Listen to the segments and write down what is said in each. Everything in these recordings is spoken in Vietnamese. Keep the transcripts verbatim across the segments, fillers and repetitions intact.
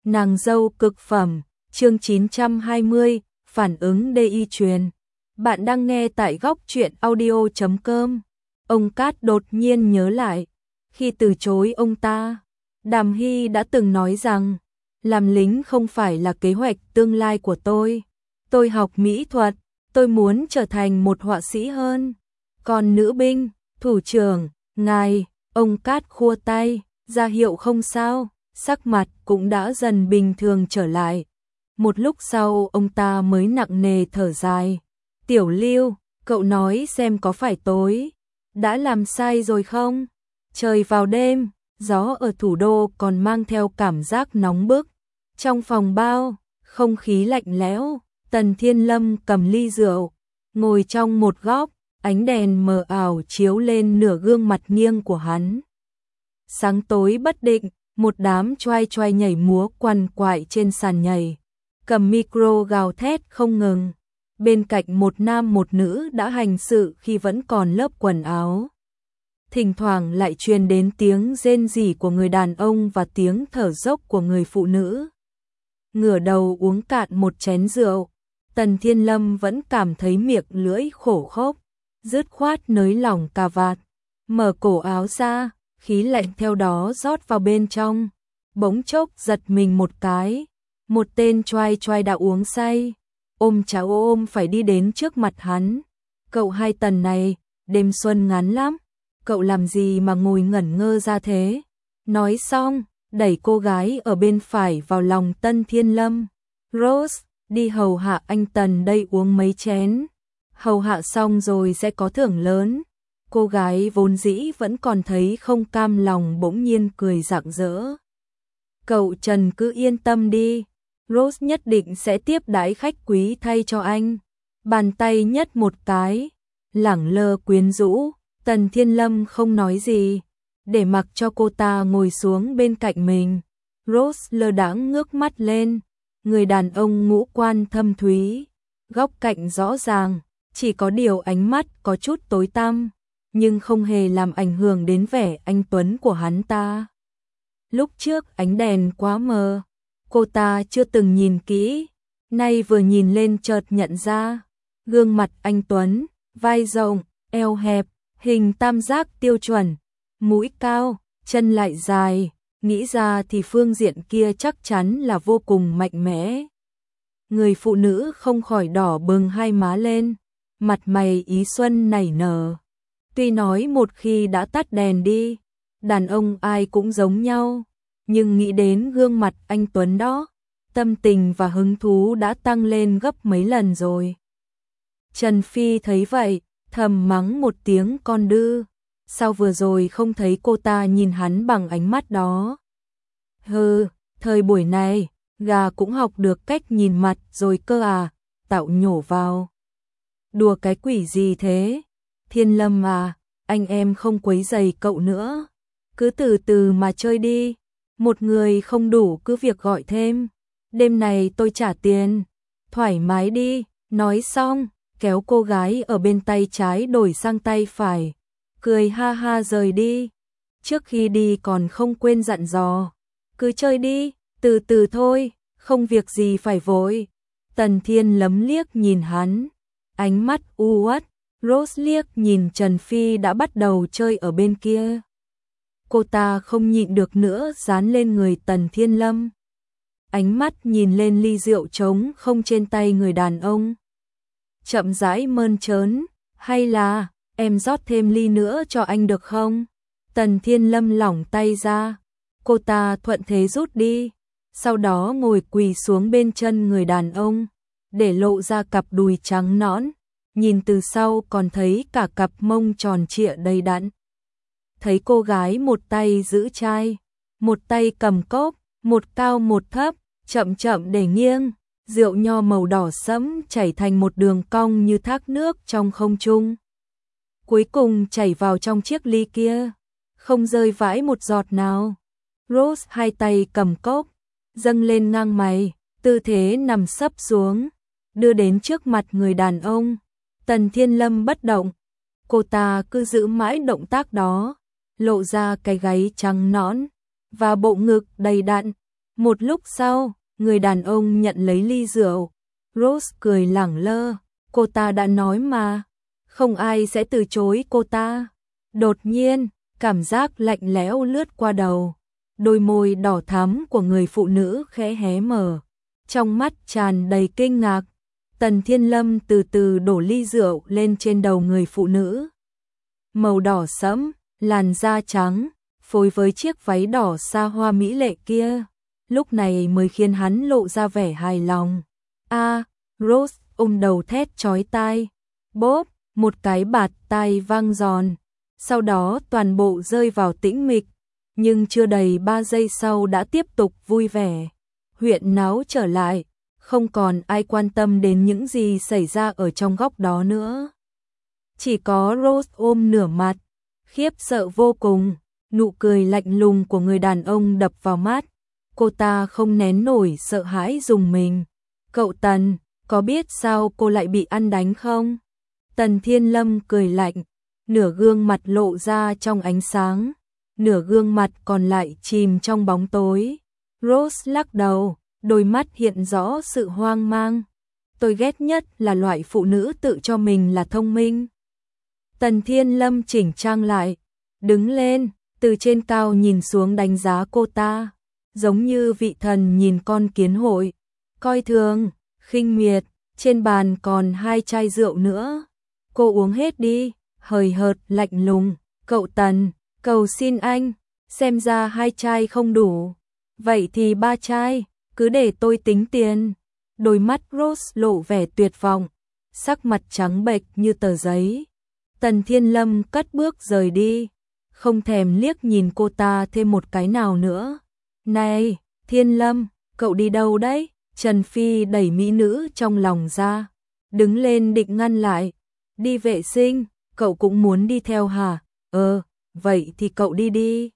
Nàng dâu cực phẩm, chương chín trăm hai mươi, phản ứng đê i truyền. Bạn đang nghe tại góc truyện audio chấm com. Ông Cát đột nhiên nhớ lại, khi từ chối ông ta, Đàm Hy đã từng nói rằng, làm lính không phải là kế hoạch tương lai của tôi. Tôi học mỹ thuật, tôi muốn trở thành một họa sĩ hơn. Còn nữ binh, thủ trưởng, ngài, ông Cát khua tay, ra hiệu không sao, sắc mặt cũng đã dần bình thường trở lại. Một lúc sau ông ta mới nặng nề thở dài. Tiểu Lưu, cậu nói xem có phải tối đã làm sai rồi không? Trời vào đêm, gió ở thủ đô còn mang theo cảm giác nóng bức. Trong phòng bao, không khí lạnh lẽo, Tần Thiên Lâm cầm ly rượu, ngồi trong một góc, ánh đèn mờ ảo chiếu lên nửa gương mặt nghiêng của hắn. Sáng tối bất định, một đám choai choai nhảy múa quằn quại trên sàn nhảy, cầm micro gào thét không ngừng. Bên cạnh một nam một nữ đã hành sự khi vẫn còn lớp quần áo. Thỉnh thoảng lại truyền đến tiếng rên rỉ của người đàn ông và tiếng thở dốc của người phụ nữ. Ngửa đầu uống cạn một chén rượu, Tần Thiên Lâm vẫn cảm thấy miệng lưỡi khổ khốc, dứt khoát nới lỏng cà vạt, mở cổ áo ra, khí lạnh theo đó rót vào bên trong. Bỗng chốc giật mình một cái, một tên choai choai đã uống say, ôm cháu ôm phải đi đến trước mặt hắn. Cậu hai Tần này, đêm xuân ngắn lắm, cậu làm gì mà ngồi ngẩn ngơ ra thế? Nói xong, đẩy cô gái ở bên phải vào lòng Tần Thiên Lâm. Rose, đi hầu hạ anh Tần đây uống mấy chén. Hầu hạ xong rồi sẽ có thưởng lớn. Cô gái vốn dĩ vẫn còn thấy không cam lòng bỗng nhiên cười rạng rỡ. Cậu Trần cứ yên tâm đi, Rose nhất định sẽ tiếp đãi khách quý thay cho anh. Bàn tay nhấc một cái, lẳng lơ quyến rũ, Tần Thiên Lâm không nói gì, để mặc cho cô ta ngồi xuống bên cạnh mình. Rose lơ đãng ngước mắt lên, người đàn ông ngũ quan thâm thúy, góc cạnh rõ ràng, chỉ có điều ánh mắt có chút tối tăm, nhưng không hề làm ảnh hưởng đến vẻ anh tuấn của hắn ta. Lúc trước ánh đèn quá mờ, cô ta chưa từng nhìn kỹ, nay vừa nhìn lên chợt nhận ra, gương mặt anh tuấn, vai rộng, eo hẹp, hình tam giác tiêu chuẩn, mũi cao, chân lại dài, nghĩ ra thì phương diện kia chắc chắn là vô cùng mạnh mẽ. Người phụ nữ không khỏi đỏ bừng hai má lên, mặt mày ý xuân nảy nở. Tuy nói một khi đã tắt đèn đi, đàn ông ai cũng giống nhau, nhưng nghĩ đến gương mặt anh tuấn đó, tâm tình và hứng thú đã tăng lên gấp mấy lần rồi. Trần Phi thấy vậy, thầm mắng một tiếng con đư, sao vừa rồi không thấy cô ta nhìn hắn bằng ánh mắt đó. Hừ, thời buổi này, gà cũng học được cách nhìn mặt rồi cơ à, Tạo nhổ vào. Đùa cái quỷ gì thế? Thiên Lâm à, anh em không quấy rầy cậu nữa, cứ từ từ mà chơi đi, một người không đủ cứ việc gọi thêm, đêm này tôi trả tiền, thoải mái đi. Nói xong, kéo cô gái ở bên tay trái đổi sang tay phải, cười ha ha rời đi. Trước khi đi còn không quên dặn dò, cứ chơi đi, từ từ thôi, không việc gì phải vội. Tần Thiên Lâm liếc nhìn hắn, ánh mắt u uất. Rose liếc nhìn Trần Phi đã bắt đầu chơi ở bên kia. Cô ta không nhịn được nữa dán lên người Tần Thiên Lâm. Ánh mắt nhìn lên ly rượu trống không trên tay người đàn ông. Chậm rãi mơn trớn, hay là em rót thêm ly nữa cho anh được không? Tần Thiên Lâm lỏng tay ra, cô ta thuận thế rút đi, sau đó ngồi quỳ xuống bên chân người đàn ông, để lộ ra cặp đùi trắng nõn. Nhìn từ sau còn thấy cả cặp mông tròn trịa đầy đặn. Thấy cô gái một tay giữ chai, một tay cầm cốc, một cao một thấp, chậm chậm để nghiêng, rượu nho màu đỏ sẫm chảy thành một đường cong như thác nước trong không trung. Cuối cùng chảy vào trong chiếc ly kia, không rơi vãi một giọt nào. Rose hai tay cầm cốc, dâng lên ngang mày, tư thế nằm sấp xuống, đưa đến trước mặt người đàn ông. Tần Thiên Lâm bất động, cô ta cứ giữ mãi động tác đó, lộ ra cái gáy trắng nõn và bộ ngực đầy đặn, Một lúc sau, người đàn ông nhận lấy ly rượu. Rose cười lẳng lơ, cô ta đã nói mà, không ai sẽ từ chối cô ta. Đột nhiên, cảm giác lạnh lẽo lướt qua đầu. Đôi môi đỏ thắm của người phụ nữ khẽ hé mở, trong mắt tràn đầy kinh ngạc. Tần Thiên Lâm từ từ đổ ly rượu lên trên đầu người phụ nữ. Màu đỏ sẫm, làn da trắng, phối với chiếc váy đỏ xa hoa mỹ lệ kia, lúc này mới khiến hắn lộ ra vẻ hài lòng. A, à, Rose ôm đầu thét chói tai. Bốp, một cái bạt tai vang giòn. Sau đó toàn bộ rơi vào tĩnh mịch, nhưng chưa đầy ba giây sau đã tiếp tục vui vẻ, huyễn náo trở lại, không còn ai quan tâm đến những gì xảy ra ở trong góc đó nữa. Chỉ có Rose ôm nửa mặt, khiếp sợ vô cùng, nụ cười lạnh lùng của người đàn ông đập vào mắt, cô ta không nén nổi sợ hãi rùng mình. Cậu Tần, có biết sao cô lại bị ăn đánh không? Tần Thiên Lâm cười lạnh, nửa gương mặt lộ ra trong ánh sáng, nửa gương mặt còn lại chìm trong bóng tối. Rose lắc đầu, đôi mắt hiện rõ sự hoang mang. Tôi ghét nhất là loại phụ nữ tự cho mình là thông minh. Tần Thiên Lâm chỉnh trang lại, đứng lên, từ trên cao nhìn xuống đánh giá cô ta, giống như vị thần nhìn con kiến hội, coi thường, khinh miệt. Trên bàn còn hai chai rượu nữa, cô uống hết đi. Hời hợt lạnh lùng, cậu Tần, cầu xin anh, xem ra hai chai không đủ, vậy thì ba chai, cứ để tôi tính tiền. Đôi mắt Rose lộ vẻ tuyệt vọng, sắc mặt trắng bệch như tờ giấy. Tần Thiên Lâm cất bước rời đi, không thèm liếc nhìn cô ta thêm một cái nào nữa. Này, Thiên Lâm, cậu đi đâu đấy? Trần Phi đẩy mỹ nữ trong lòng ra, đứng lên định ngăn lại. Đi vệ sinh. Cậu cũng muốn đi theo hả? Ờ, vậy thì cậu đi đi.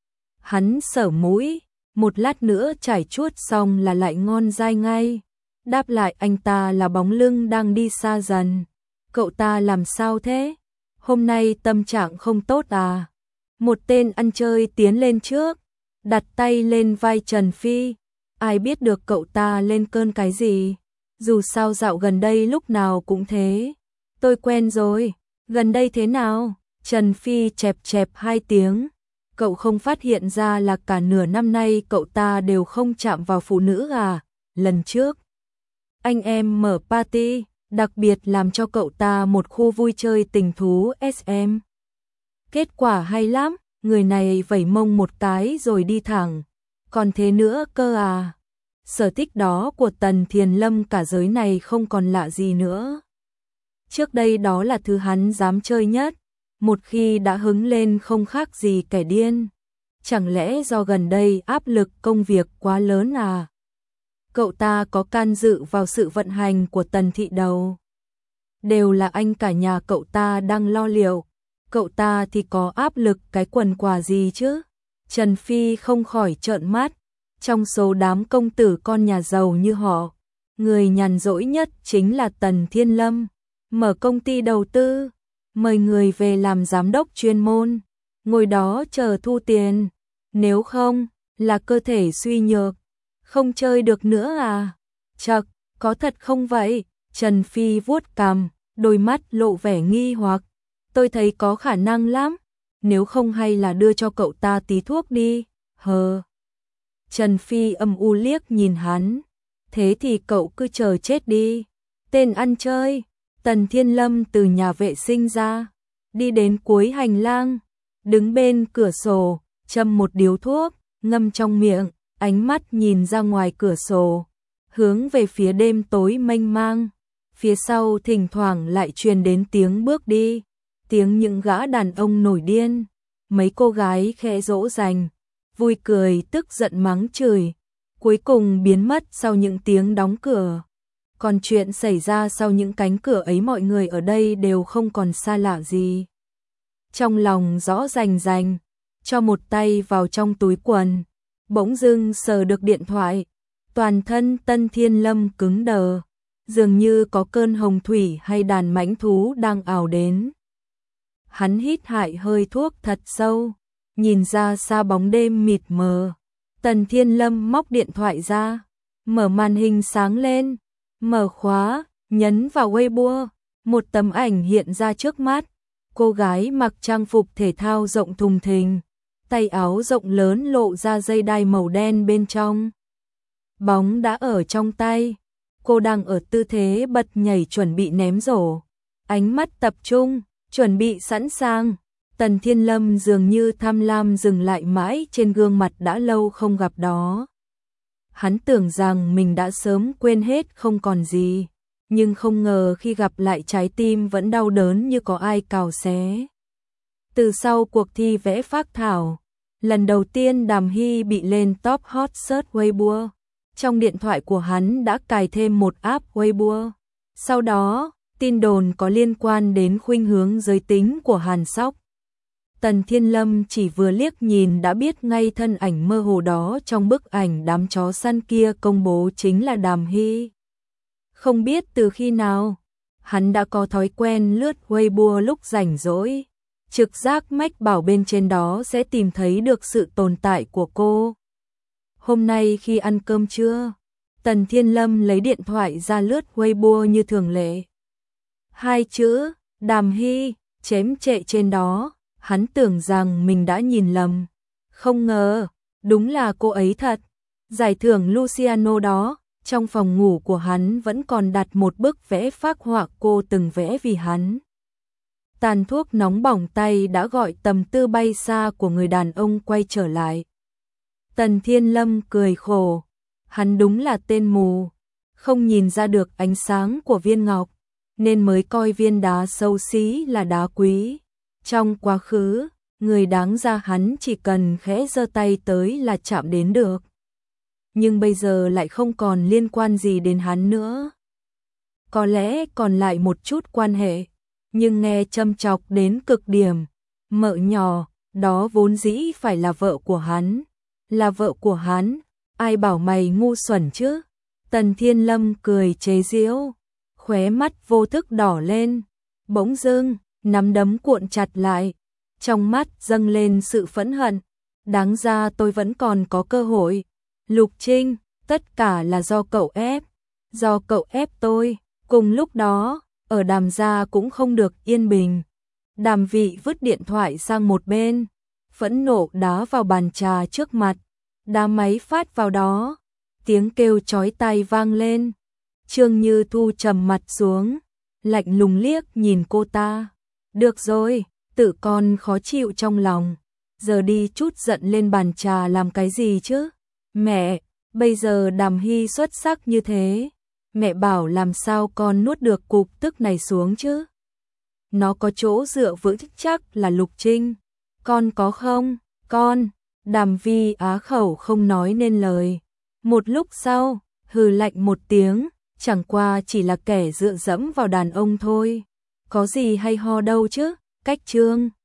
Hắn sờ mũi, một lát nữa chải chuốt xong là lại ngon dai ngay. Đáp lại anh ta là bóng lưng đang đi xa dần. Cậu ta làm sao thế? Hôm nay tâm trạng không tốt à? Một tên ăn chơi tiến lên trước, đặt tay lên vai Trần Phi. Ai biết được cậu ta lên cơn cái gì? Dù sao dạo gần đây lúc nào cũng thế. Tôi quen rồi. Gần đây thế nào? Trần Phi chẹp chẹp hai tiếng. Cậu không phát hiện ra là cả nửa năm nay cậu ta đều không chạm vào phụ nữ à? Lần trước, anh em mở party, đặc biệt làm cho cậu ta một khu vui chơi tình thú ét em. Kết quả hay lắm, người này vẩy mông một cái rồi đi thẳng. Còn thế nữa cơ à? Sở thích đó của Tần Thiên Lâm cả giới này không còn lạ gì nữa. Trước đây đó là thứ hắn dám chơi nhất, một khi đã hứng lên không khác gì kẻ điên. Chẳng lẽ do gần đây áp lực công việc quá lớn à? Cậu ta có can dự vào sự vận hành của Tần thị đâu. Đều là anh cả nhà cậu ta đang lo liệu, cậu ta thì có áp lực cái quần quà gì chứ? Trần Phi không khỏi trợn mắt, trong số đám công tử con nhà giàu như họ, người nhàn rỗi nhất chính là Tần Thiên Lâm. Mở công ty đầu tư, mời người về làm giám đốc chuyên môn, ngồi đó chờ thu tiền, nếu không là cơ thể suy nhược, không chơi được nữa à? Chậc, có thật không vậy? Trần Phi vuốt cằm, đôi mắt lộ vẻ nghi hoặc. Tôi thấy có khả năng lắm, nếu không hay là đưa cho cậu ta tí thuốc đi. Hờ. Trần Phi âm u liếc nhìn hắn, thế thì cậu cứ chờ chết đi. Tên ăn chơi. Tần Thiên Lâm từ nhà vệ sinh ra, đi đến cuối hành lang, đứng bên cửa sổ, châm một điếu thuốc, ngâm trong miệng, ánh mắt nhìn ra ngoài cửa sổ, hướng về phía đêm tối mênh mang. Phía sau thỉnh thoảng lại truyền đến tiếng bước đi, tiếng những gã đàn ông nổi điên, mấy cô gái khẽ dỗ dành, vui cười tức giận mắng chửi, cuối cùng biến mất sau những tiếng đóng cửa. Còn chuyện xảy ra sau những cánh cửa ấy mọi người ở đây đều không còn xa lạ gì. Trong lòng rõ rành rành, cho một tay vào trong túi quần, bỗng dưng sờ được điện thoại, toàn thân Tần Thiên Lâm cứng đờ, dường như có cơn hồng thủy hay đàn mãnh thú đang ào đến. Hắn hít hại hơi thuốc thật sâu, nhìn ra xa bóng đêm mịt mờ, Tần Thiên Lâm móc điện thoại ra, mở màn hình sáng lên, mở khóa, nhấn vào Weibo, một tấm ảnh hiện ra trước mắt. Cô gái mặc trang phục thể thao rộng thùng thình, tay áo rộng lớn lộ ra dây đai màu đen bên trong. Bóng đã ở trong tay, cô đang ở tư thế bật nhảy chuẩn bị ném rổ. Ánh mắt tập trung, chuẩn bị sẵn sàng. Tần Thiên Lâm dường như tham lam dừng lại mãi trên gương mặt đã lâu không gặp đó. Hắn tưởng rằng mình đã sớm quên hết không còn gì, nhưng không ngờ khi gặp lại trái tim vẫn đau đớn như có ai cào xé. Từ sau cuộc thi vẽ phác thảo, lần đầu tiên Đàm Hy bị lên top hot search Weibo. Trong điện thoại của hắn đã cài thêm một app Weibo. Sau đó, tin đồn có liên quan đến khuynh hướng giới tính của Hàn Sóc. Tần Thiên Lâm chỉ vừa liếc nhìn đã biết ngay thân ảnh mơ hồ đó trong bức ảnh đám chó săn kia công bố chính là Đàm Hy. Không biết từ khi nào, hắn đã có thói quen lướt Weibo lúc rảnh rỗi. Trực giác mách bảo bên trên đó sẽ tìm thấy được sự tồn tại của cô. Hôm nay khi ăn cơm trưa, Tần Thiên Lâm lấy điện thoại ra lướt Weibo như thường lệ. Hai chữ, Đàm Hy, chém trệ trên đó, hắn tưởng rằng mình đã nhìn lầm. Không ngờ, đúng là cô ấy thật. Giải thưởng Luciano đó, trong phòng ngủ của hắn vẫn còn đặt một bức vẽ phác họa cô từng vẽ vì hắn. Tàn thuốc nóng bỏng tay đã gọi tâm tư bay xa của người đàn ông quay trở lại. Tần Thiên Lâm cười khổ, hắn đúng là tên mù, không nhìn ra được ánh sáng của viên ngọc, nên mới coi viên đá xấu xí là đá quý. Trong quá khứ, người đáng ra hắn chỉ cần khẽ giơ tay tới là chạm đến được. Nhưng bây giờ lại không còn liên quan gì đến hắn nữa. Có lẽ còn lại một chút quan hệ, nhưng nghe châm chọc đến cực điểm. Mợ nhỏ, đó vốn dĩ phải là vợ của hắn. Là vợ của hắn, ai bảo mày ngu xuẩn chứ? Tần Thiên Lâm cười chế giễu, khóe mắt vô thức đỏ lên. Bỗng dưng, nắm đấm cuộn chặt lại, trong mắt dâng lên sự phẫn hận. Đáng ra tôi vẫn còn có cơ hội. Lục Trinh, tất cả là do cậu ép, do cậu ép tôi. Cùng lúc đó, ở Đàm gia cũng không được yên bình. Đàm Vị vứt điện thoại sang một bên, phẫn nộ đá vào bàn trà trước mặt, đá máy phát vào đó, tiếng kêu chói tai vang lên. Trương Như Thu trầm mặt xuống, lạnh lùng liếc nhìn cô ta. Được rồi, tự con khó chịu trong lòng, giờ đi chút giận lên bàn trà làm cái gì chứ? Mẹ, bây giờ Đàm Hy xuất sắc như thế, mẹ bảo làm sao con nuốt được cục tức này xuống chứ? Nó có chỗ dựa vững chắc là Lục Trinh. Con có không? Con. Đàm Vi á khẩu không nói nên lời. Một lúc sau, hừ lạnh một tiếng, chẳng qua chỉ là kẻ dựa dẫm vào đàn ông thôi. Có gì hay ho đâu chứ? Cách Trương